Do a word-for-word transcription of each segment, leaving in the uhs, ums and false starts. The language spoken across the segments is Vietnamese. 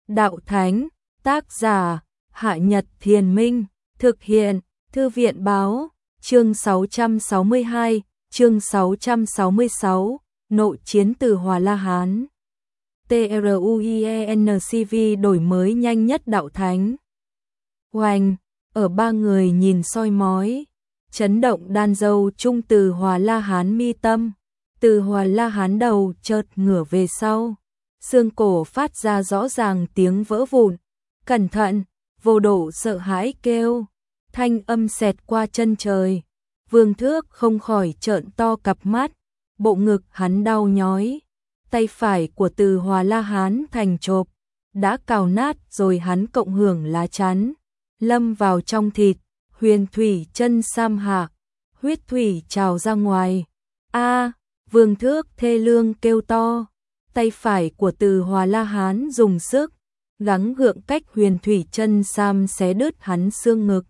Đạo Thánh, tác giả, Hạ Nhật Thiền Minh, thực hiện, Thư viện Báo, chương sáu trăm sáu mươi hai, chương sáu trăm sáu mươi sáu, Nội chiến từ Hòa La Hán. TRUIENCV đổi mới nhanh nhất Đạo Thánh. Oanh, ở ba người nhìn soi mói, chấn động đan dâu trung từ Hòa La Hán mi tâm, từ Hòa La Hán đầu chợt ngửa về sau, xương cổ phát ra rõ ràng tiếng vỡ vụn. Cẩn thận, Vô Độ sợ hãi kêu, thanh âm xẹt qua chân trời. Vương Thước không khỏi trợn to cặp mắt, bộ ngực hắn đau nhói, tay phải của Từ Hòa La Hán thành chộp, đã cào nát rồi hắn cộng hưởng lá chắn, lâm vào trong thịt, huyền thủy chân sam hạ, huyết thủy trào ra ngoài. A, Vương Thước thê lương kêu to, tay phải của Từ Hòa La Hán dùng sức, gắng gượng cách huyền thủy chân sam xé đứt hắn xương ngực.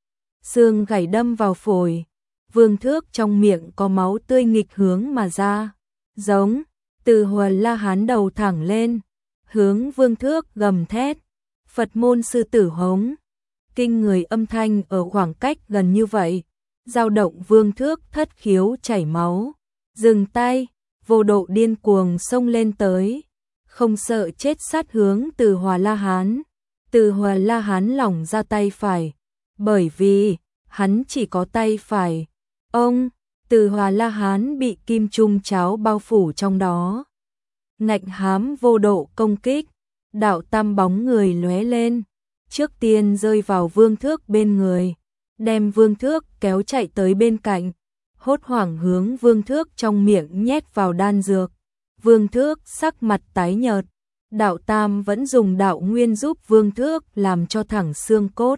Xương gãy đâm vào phổi, Vương Thước trong miệng có máu tươi nghịch hướng mà ra, giống. Từ Hòa La Hán đầu thẳng lên, hướng Vương Thước gầm thét, Phật môn sư tử hống. Kinh người âm thanh ở khoảng cách gần như vậy, dao động Vương Thước thất khiếu chảy máu. Dừng tay, Vô Độ điên cuồng xông lên tới, không sợ chết sát hướng Từ Hòa La Hán. Từ Hòa La Hán lỏng ra tay phải, bởi vì hắn chỉ có tay phải. Ông, Từ Hòa La Hán bị kim trung cháo bao phủ trong đó. Ngạnh hám Vô Độ công kích, đạo tam bóng người lóe lên, trước tiên rơi vào Vương Thước bên người, đem Vương Thước kéo chạy tới bên cạnh, hốt hoảng hướng Vương Thước trong miệng nhét vào đan dược. Vương Thước sắc mặt tái nhợt, đạo tam vẫn dùng đạo nguyên giúp Vương Thước làm cho thẳng xương cốt,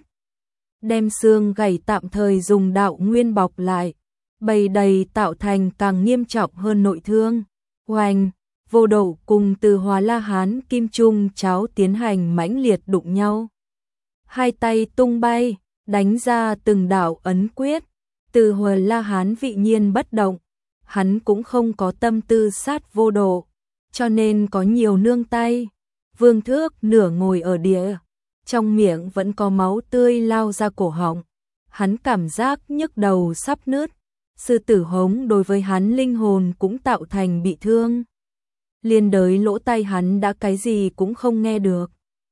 đem xương gãy tạm thời dùng đạo nguyên bọc lại, bầy đầy tạo thành càng nghiêm trọng hơn nội thương. Oanh, Vô Độ cùng Từ Hòa La Hán kim trung cháo tiến hành mãnh liệt đụng nhau. Hai tay tung bay, đánh ra từng đạo ấn quyết. Từ Hòa La Hán vị nhiên bất động, hắn cũng không có tâm tư sát Vô Độ, cho nên có nhiều nương tay. Vương Thước nửa ngồi ở địa, trong miệng vẫn có máu tươi lao ra cổ họng, hắn cảm giác nhức đầu sắp nứt. Sư tử hống đối với hắn linh hồn cũng tạo thành bị thương, liên đới lỗ tai hắn đã cái gì cũng không nghe được.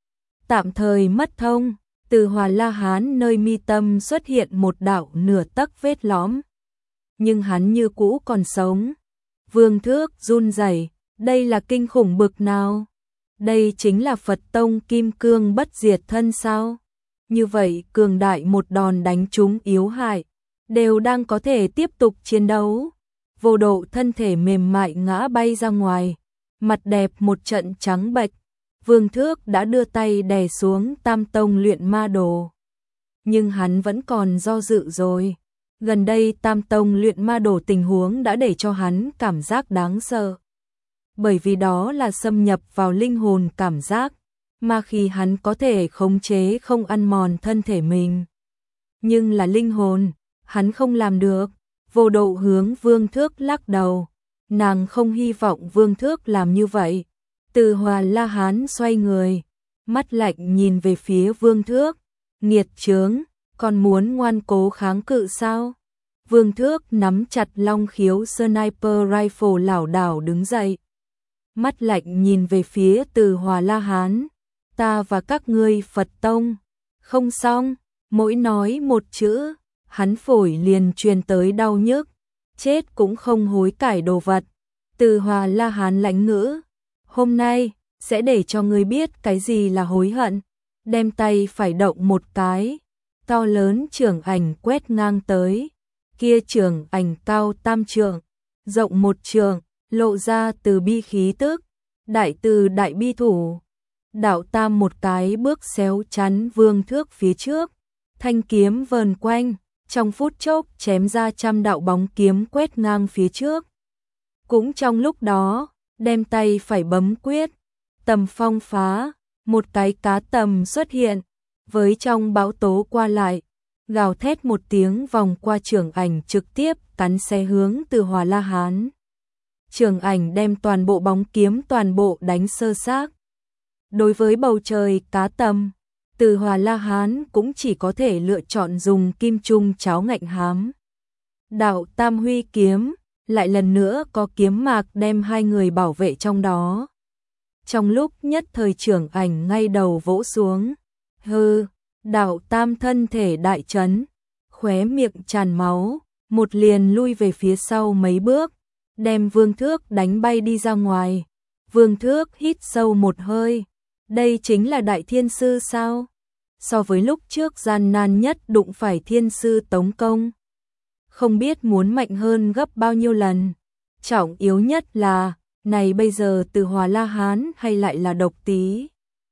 Tạm thời mất thông, Từ Hòa La Hán nơi mi tâm xuất hiện một đạo nửa tấc vết lõm, nhưng hắn như cũ còn sống. Vương Thước run rẩy, đây là kinh khủng bực nào? Đây chính là Phật tông kim cương bất diệt thân sao? Như vậy cường đại một đòn đánh trúng yếu hại, đều đang có thể tiếp tục chiến đấu. Vô Độ thân thể mềm mại ngã bay ra ngoài, mặt đẹp một trận trắng bệch. Vương Thước đã đưa tay đè xuống Tam Tông luyện ma đồ, nhưng hắn vẫn còn do dự rồi. Gần đây Tam Tông luyện ma đồ tình huống đã để cho hắn cảm giác đáng sợ, bởi vì đó là xâm nhập vào linh hồn cảm giác, mà khi hắn có thể khống chế không ăn mòn thân thể mình, nhưng là linh hồn, hắn không làm được. Vô Độ hướng Vương Thước lắc đầu, nàng không hy vọng Vương Thước làm như vậy. Từ Hòa La Hán xoay người, mắt lạnh nhìn về phía Vương Thước, nghiệt chướng, còn muốn ngoan cố kháng cự sao? Vương Thước nắm chặt long khiếu sniper rifle lảo đảo đứng dậy, mắt lạnh nhìn về phía Từ Hòa La Hán, ta và các ngươi Phật tông không xong. Mỗi nói một chữ, hắn phổi liền truyền tới đau nhức, chết cũng không hối cải đồ vật. Từ Hòa La Hán lãnh ngữ, hôm nay sẽ để cho ngươi biết cái gì là hối hận. Đem tay phải động một cái, to lớn trường ảnh quét ngang tới, kia trường ảnh cao tam trượng, rộng một trượng, lộ ra từ bi khí tức, đại từ đại bi thủ. Đạo tam một cái bước xéo chắn Vương Thước phía trước, thanh kiếm vờn quanh, trong phút chốc chém ra trăm đạo bóng kiếm quét ngang phía trước. Cũng trong lúc đó, đem tay phải bấm quyết, tầm phong phá, một cái cá tầm xuất hiện, với trong bão tố qua lại, gào thét một tiếng vòng qua trường ảnh trực tiếp cắn xé hướng Từ Hòa La Hán. Trường ảnh đem toàn bộ bóng kiếm toàn bộ đánh sơ xác. Đối với bầu trời cá tầm, Từ Hòa La Hán cũng chỉ có thể lựa chọn dùng kim trung cháo ngạnh hám. Đạo Tam Huy kiếm, lại lần nữa có kiếm mạc đem hai người bảo vệ trong đó. Trong lúc nhất thời trưởng ảnh ngay đầu vỗ xuống, hư, Đạo Tam thân thể đại chấn, khóe miệng tràn máu, một liền lui về phía sau mấy bước, đem Vương Thước đánh bay đi ra ngoài. Vương Thước hít sâu một hơi, đây chính là đại thiên sư sao? So với lúc trước gian nan nhất đụng phải thiên sư tống công, không biết muốn mạnh hơn gấp bao nhiêu lần. Trọng yếu nhất là, này bây giờ Từ Hòa La Hán hay lại là Độc Tý?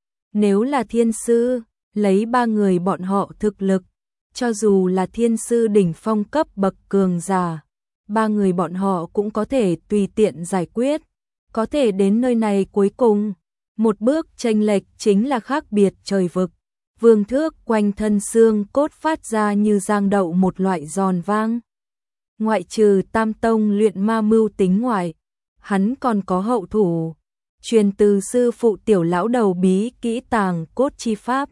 Nếu là thiên sư, lấy ba người bọn họ thực lực, cho dù là thiên sư đỉnh phong cấp bậc cường giả, ba người bọn họ cũng có thể tùy tiện giải quyết. Có thể đến nơi này cuối cùng, một bước chênh lệch chính là khác biệt trời vực. Vương Thước quanh thân xương cốt phát ra như giang đậu một loại giòn vang. Ngoại trừ Tam Tông luyện ma mưu tính ngoại, hắn còn có hậu thủ, truyền từ sư phụ Tiểu lão đầu bí kỹ tàng cốt chi pháp.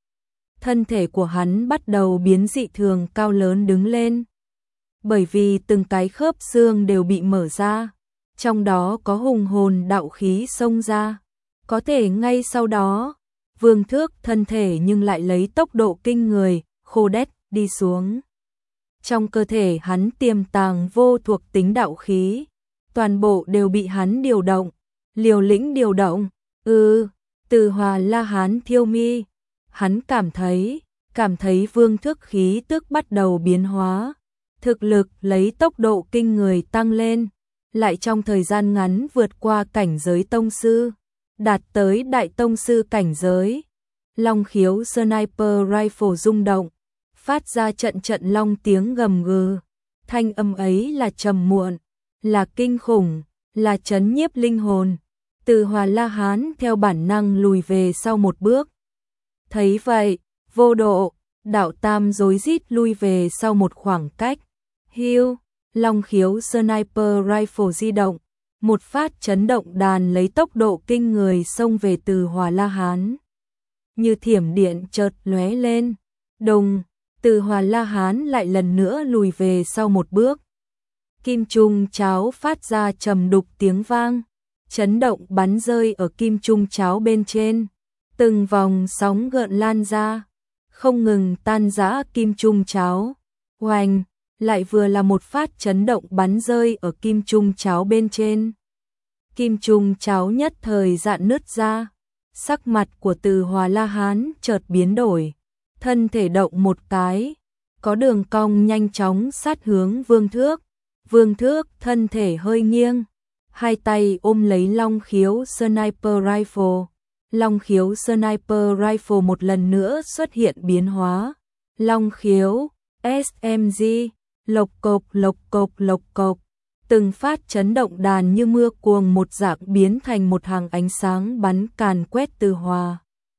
Thân thể của hắn bắt đầu biến dị thường cao lớn đứng lên, bởi vì từng cái khớp xương đều bị mở ra, trong đó có hùng hồn đạo khí xông ra. Có thể ngay sau đó, Vương Thước thân thể nhưng lại lấy tốc độ kinh người, khô đét đi xuống. Trong cơ thể hắn tiềm tàng vô thuộc tính đạo khí, toàn bộ đều bị hắn điều động, liều lĩnh điều động. Ừ, Từ Hòa La Hán thiêu mi, hắn cảm thấy, cảm thấy Vương Thước khí tức bắt đầu biến hóa, thực lực lấy tốc độ kinh người tăng lên, lại trong thời gian ngắn vượt qua cảnh giới tông sư, đạt tới đại tông sư cảnh giới. Long khiếu sniper rifle rung động, phát ra trận trận long tiếng gầm gừ. Thanh âm ấy là trầm muộn, là kinh khủng, là chấn nhiếp linh hồn. Từ Hòa La Hán theo bản năng lùi về sau một bước. Thấy vậy, Vô Độ, Đạo Tam rối rít lui về sau một khoảng cách. Hiu, Long khiếu sniper rifle di động, một phát chấn động đàn lấy tốc độ kinh người xông về Từ Hòa La Hán. Như thiểm điện chợt lóe lên, đùng, Từ Hòa La Hán lại lần nữa lùi về sau một bước. Kim trung cháo phát ra trầm đục tiếng vang, chấn động bắn rơi ở kim trung cháo bên trên, từng vòng sóng gợn lan ra, không ngừng tan rã kim trung cháo. Oanh, lại vừa là một phát chấn động bắn rơi ở kim trung cháo bên trên. Kim trung cháo nhất thời dạn nứt ra, sắc mặt của Từ Hòa La Hán chợt biến đổi, thân thể động một cái, có đường cong nhanh chóng sát hướng Vương Thước. Vương Thước thân thể hơi nghiêng, hai tay ôm lấy long khiếu sniper rifle. Long khiếu sniper rifle một lần nữa xuất hiện biến hóa. Long khiếu, ét em giê, lộc cộc lộc cộc lộc cộc, từng phát chấn động đàn như mưa cuồng một dạng biến thành một hàng ánh sáng bắn càn quét Từ Hòa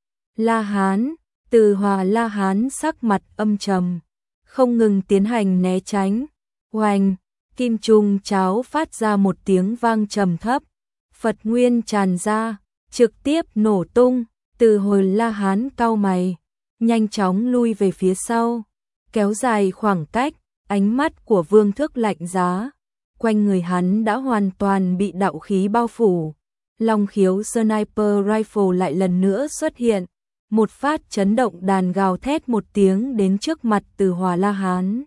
La Hán. Từ Hòa La Hán sắc mặt âm trầm, không ngừng tiến hành né tránh. Oanh, kim trung cháo phát ra một tiếng vang trầm thấp, Phật nguyên tràn ra, trực tiếp nổ tung. Từ Hòa La Hán cau mày, nhanh chóng lui về phía sau, kéo dài khoảng cách. Ánh mắt của Vương Thước lạnh giá, quanh người hắn đã hoàn toàn bị đạo khí bao phủ. Long khiếu sniper rifle lại lần nữa xuất hiện, một phát chấn động đàn gào thét một tiếng đến trước mặt Từ Hòa La Hán.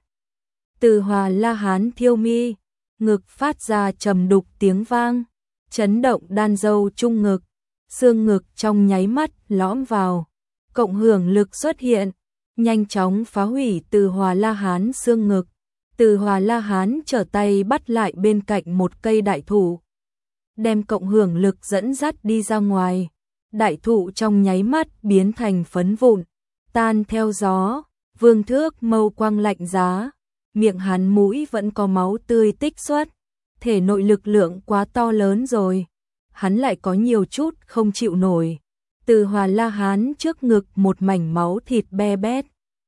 Từ Hòa La Hán thiêu mi, ngực phát ra trầm đục tiếng vang, chấn động đan dâu trung ngực, xương ngực trong nháy mắt lõm vào, cộng hưởng lực xuất hiện, nhanh chóng phá hủy Từ Hòa La Hán xương ngực. Từ Hòa La Hán trở tay bắt lại bên cạnh một cây đại thụ, đem cộng hưởng lực dẫn dắt đi ra ngoài. Đại thụ trong nháy mắt biến thành phấn vụn, tan theo gió. Vương Thước mâu quang lạnh giá, miệng hắn mũi vẫn có máu tươi tích xuất, thể nội lực lượng quá to lớn rồi, hắn lại có nhiều chút không chịu nổi. Từ Hòa La Hán trước ngực một mảnh máu thịt be bét,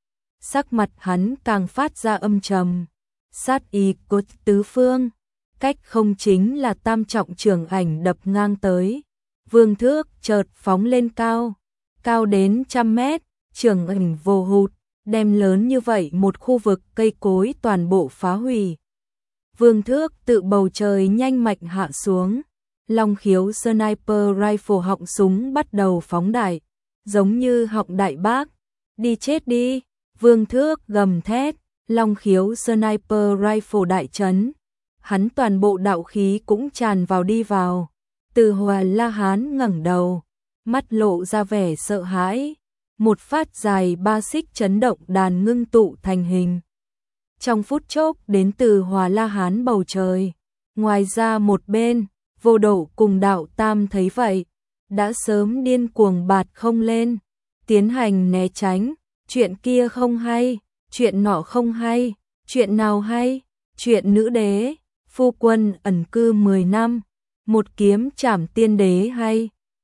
sắc mặt hắn càng phát ra âm trầm, sát ý cốt tứ phương, cách không chính là tam trọng trường ảnh đập ngang tới. vương thước chợt phóng lên cao, cao đến trăm mét, trường ảnh vô hụt, đem lớn như vậy một khu vực cây cối toàn bộ phá hủy. Vương thước tự bầu trời nhanh mạnh hạ xuống, long khiếu sniper rifle họng súng bắt đầu phóng đại, giống như họng đại bác, đi chết đi, vương thước gầm thét, long khiếu sniper rifle đại chấn, hắn toàn bộ đạo khí cũng tràn vào đi vào. Từ Hòa La Hán ngẩng đầu, mắt lộ ra vẻ sợ hãi, một phát dài ba xích chấn động đàn ngưng tụ thành hình. Trong phút chốc đến từ Hòa La Hán bầu trời, ngoài ra một bên, Vô Độ cùng Đạo Tam thấy vậy, đã sớm điên cuồng bạt không lên, tiến hành né tránh, chuyện kia không hay, chuyện nọ không hay, chuyện nào hay, chuyện nữ đế, phu quân ẩn cư mười năm, một kiếm trảm tiên đế hay.